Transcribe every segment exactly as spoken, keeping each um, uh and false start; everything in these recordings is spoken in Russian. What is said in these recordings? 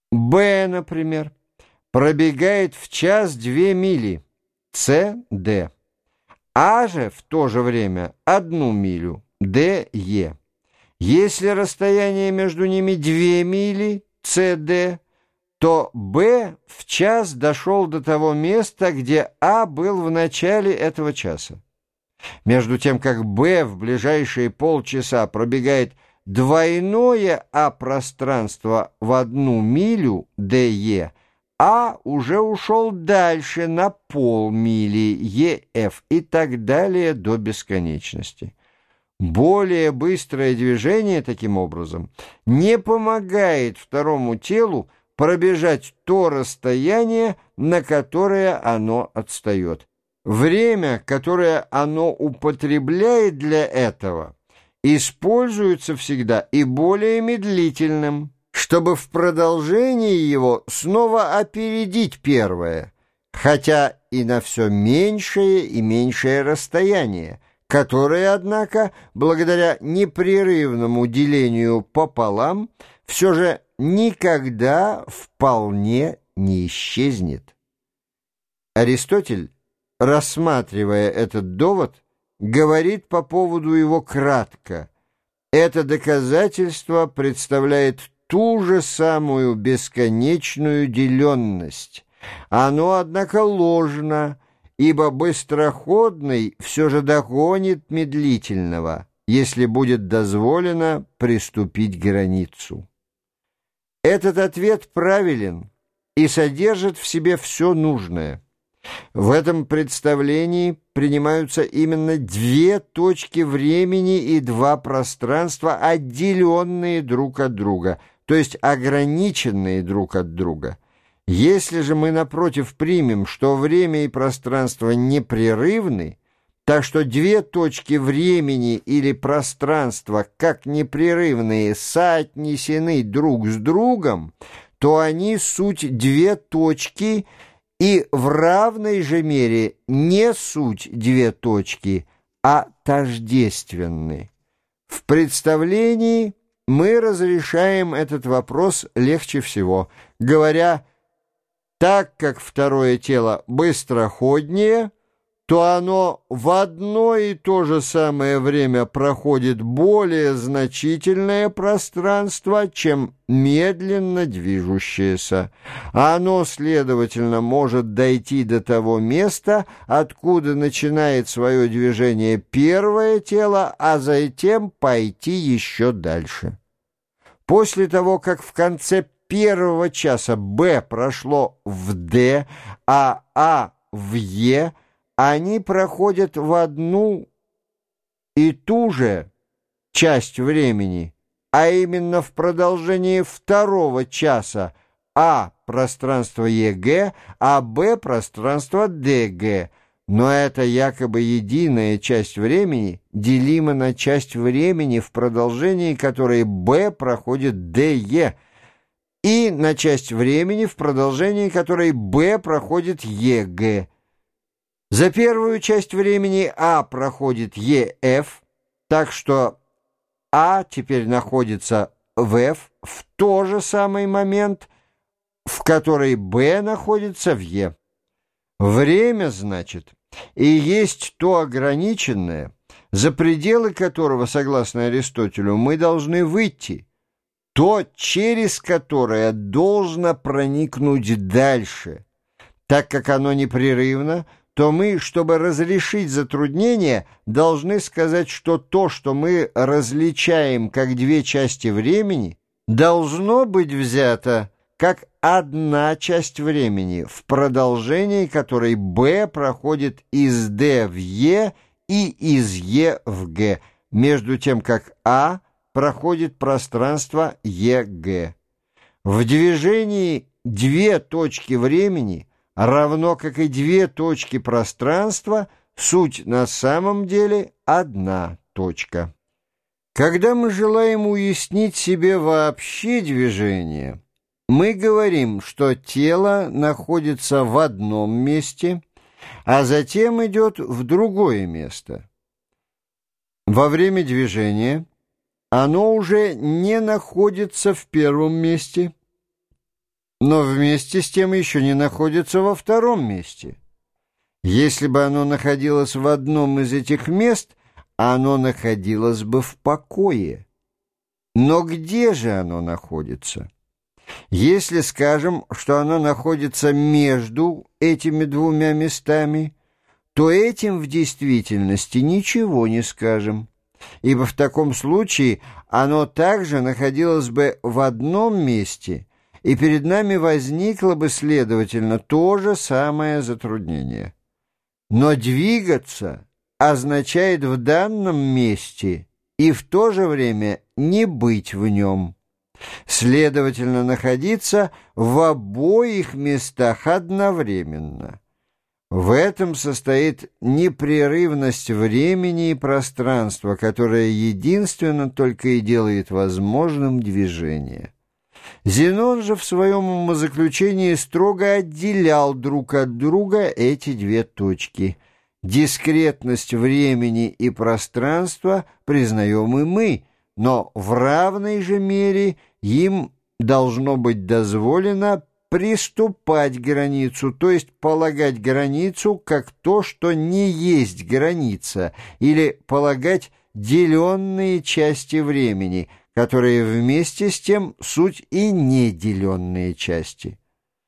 Б, например, пробегает в час две мили, С, Д. А же в то же время одну милю, Д, Е. Если расстояние между ними две мили, С, Д, то Б в час дошел до того места, где А был в начале этого часа. Между тем, как Б в ближайшие полчаса пробегает двойное А пространство в одну милю, ДЕ, А уже ушел дальше на полмили, ЕФ, и так далее до бесконечности. Более быстрое движение, таким образом, не помогает второму телу пробежать то расстояние, на которое оно отстает. Время, которое оно употребляет для этого, используется всегда и более медлительным, чтобы в продолжении его снова опередить первое, хотя и на все меньшее и меньшее расстояние, которое, однако, благодаря непрерывному делению пополам, все же никогда вполне не исчезнет. Аристотель, рассматривая этот довод, говорит по поводу его кратко: это доказательство представляет ту же самую бесконечную деленность. Оно, однако, ложно, ибо быстроходный все же догонит медлительного, если будет дозволено приступить границу. Этот ответ правилен и содержит в себе все нужное. В этом представлении принимаются именно две точки времени и два пространства, отделенные друг от друга, то есть ограниченные друг от друга. Если же мы, напротив, примем, что время и пространство непрерывны, так что две точки времени или пространства, как непрерывные, соотнесены друг с другом, то они суть две точки и в равной же мере не суть две точки, а тождественны. В представлении мы разрешаем этот вопрос легче всего, говоря: так как второе тело быстроходнее, то оно в одно и то же самое время проходит более значительное пространство, чем медленно движущееся. Оно, следовательно, может дойти до того места, откуда начинает свое движение первое тело, а затем пойти еще дальше. После того, как в конце первого часа Б прошло в Д, а А в Е, они проходят в одну и ту же часть времени, а именно в продолжении второго часа А пространство ЕГ, а Б пространство ДГ. Но эта якобы единая часть времени делима на часть времени, в продолжении которой Б проходит ДЕ, и на часть времени, в продолжении которой Б проходит ЕГ. За первую часть времени А проходит ЕФ, так что А теперь находится в F в тот же самый момент, в который Б находится в Е. Время, значит, и есть то ограниченное, за пределы которого, согласно Аристотелю, мы должны выйти, то, через которое должно проникнуть дальше. Так как оно непрерывно, то мы, чтобы разрешить затруднение, должны сказать, что то, что мы различаем как две части времени, должно быть взято как одна часть времени, в продолжении которой Б проходит из Д в Е и из Е в Г, между тем как А проходит пространство ЕГ. В движении две точки времени, равно как и две точки пространства, суть на самом деле одна точка. Когда мы желаем уяснить себе вообще движение, мы говорим, что тело находится в одном месте, а затем идет в другое место. Во время движения оно уже не находится в первом месте, но вместе с тем еще не находится во втором месте. Если бы оно находилось в одном из этих мест, оно находилось бы в покое. Но где же оно находится? Если скажем, что оно находится между этими двумя местами, то этим в действительности ничего не скажем, ибо в таком случае оно также находилось бы в одном месте, и перед нами возникло бы, следовательно, то же самое затруднение. Но двигаться означает в данном месте и в то же время не быть в нем. Следовательно, находиться в обоих местах одновременно. В этом состоит непрерывность времени и пространства, которая единственно только и делает возможным движение. Зенон же в своем умозаключении строго отделял друг от друга эти две точки. Дискретность времени и пространства признаем и мы, но в равной же мере им должно быть дозволено приступать границу, то есть полагать границу как то, что не есть граница, или полагать деленные части времени, которые вместе с тем суть и неделенные части.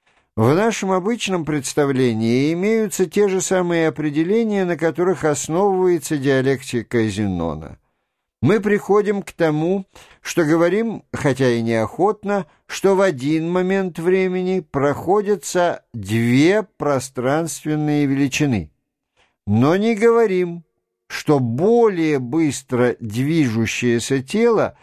В нашем обычном представлении имеются те же самые определения, на которых основывается диалектика Зенона. Мы приходим к тому, что говорим, хотя и неохотно, что в один момент времени проходятся две пространственные величины, но не говорим, что более быстро движущееся тело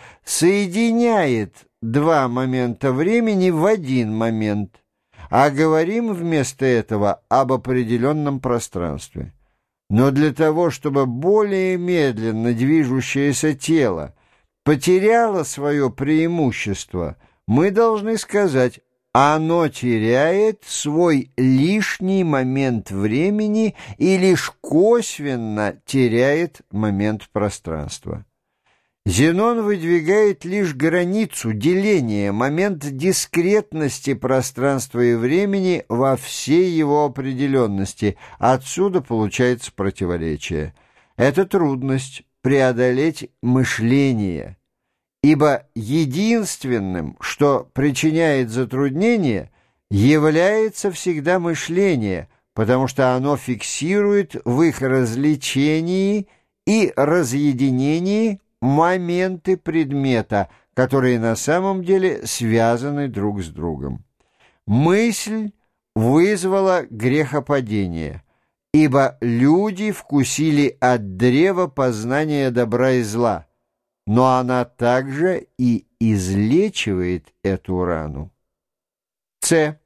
соединяет два момента времени в один момент, а говорим вместо этого об определенном пространстве. Но для того, чтобы более медленно движущееся тело потеряло свое преимущество, мы должны сказать: оно теряет свой лишний момент времени и лишь косвенно теряет момент пространства. Зенон выдвигает лишь границу деления, момент дискретности пространства и времени во всей его определенности. Отсюда получается противоречие. Это трудность преодолеть мышление, ибо единственным, что причиняет затруднение, является всегда мышление, потому что оно фиксирует в их развлечении и разъединении моменты предмета, которые на самом деле связаны друг с другом. Мысль вызвала грехопадение, ибо люди вкусили от древа познания добра и зла, но она также и излечивает эту рану. С.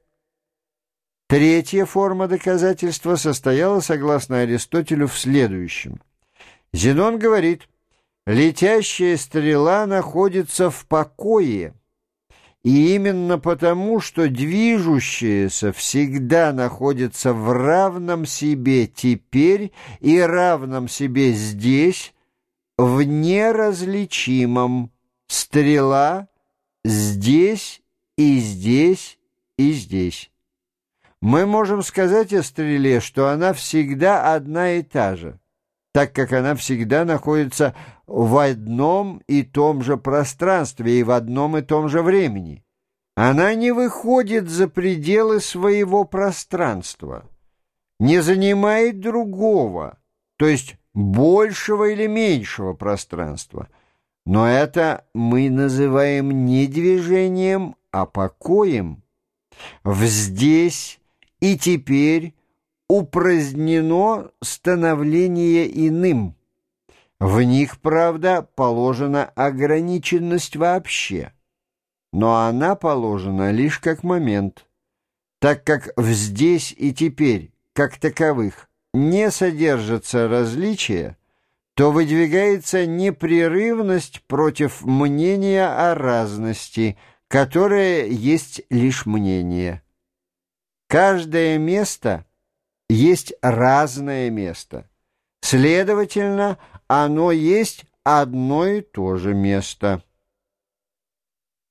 Третья форма доказательства состояла, согласно Аристотелю, в следующем. Зенон говорит: летящая стрела находится в покое, и именно потому, что движущаяся всегда находится в равном себе теперь и равном себе здесь, в неразличимом, стрела здесь и здесь и здесь. Мы можем сказать о стреле, что она всегда одна и та же, так как она всегда находится в одном и том же пространстве и в одном и том же времени. Она не выходит за пределы своего пространства, не занимает другого, то есть большего или меньшего пространства. Но это мы называем не движением, а покоем. В «здесь» и «теперь» упразднено становление иным. В них, правда, положена ограниченность вообще, но она положена лишь как момент, так как в «здесь» и «теперь» как таковых не содержится различия, то выдвигается непрерывность против мнения о разности, которое есть лишь мнение. Каждое место есть разное место. Следовательно, оно есть одно и то же место.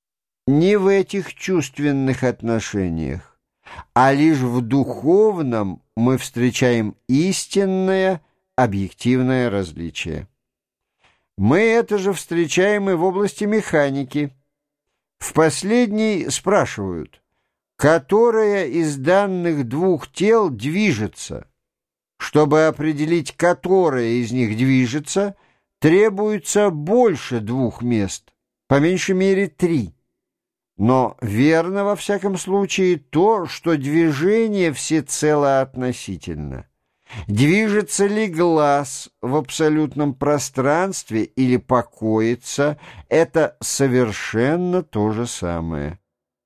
не в этих чувственных отношениях, а лишь в духовном мы встречаем истинное объективное различие. Мы это же встречаем и в области механики. В последней спрашивают, которое из данных двух тел движется. Чтобы определить, которое из них движется, требуется больше двух мест, по меньшей мере три. Но верно во всяком случае то, что движение всецело относительно. Движется ли глаз в абсолютном пространстве или покоится, это совершенно то же самое.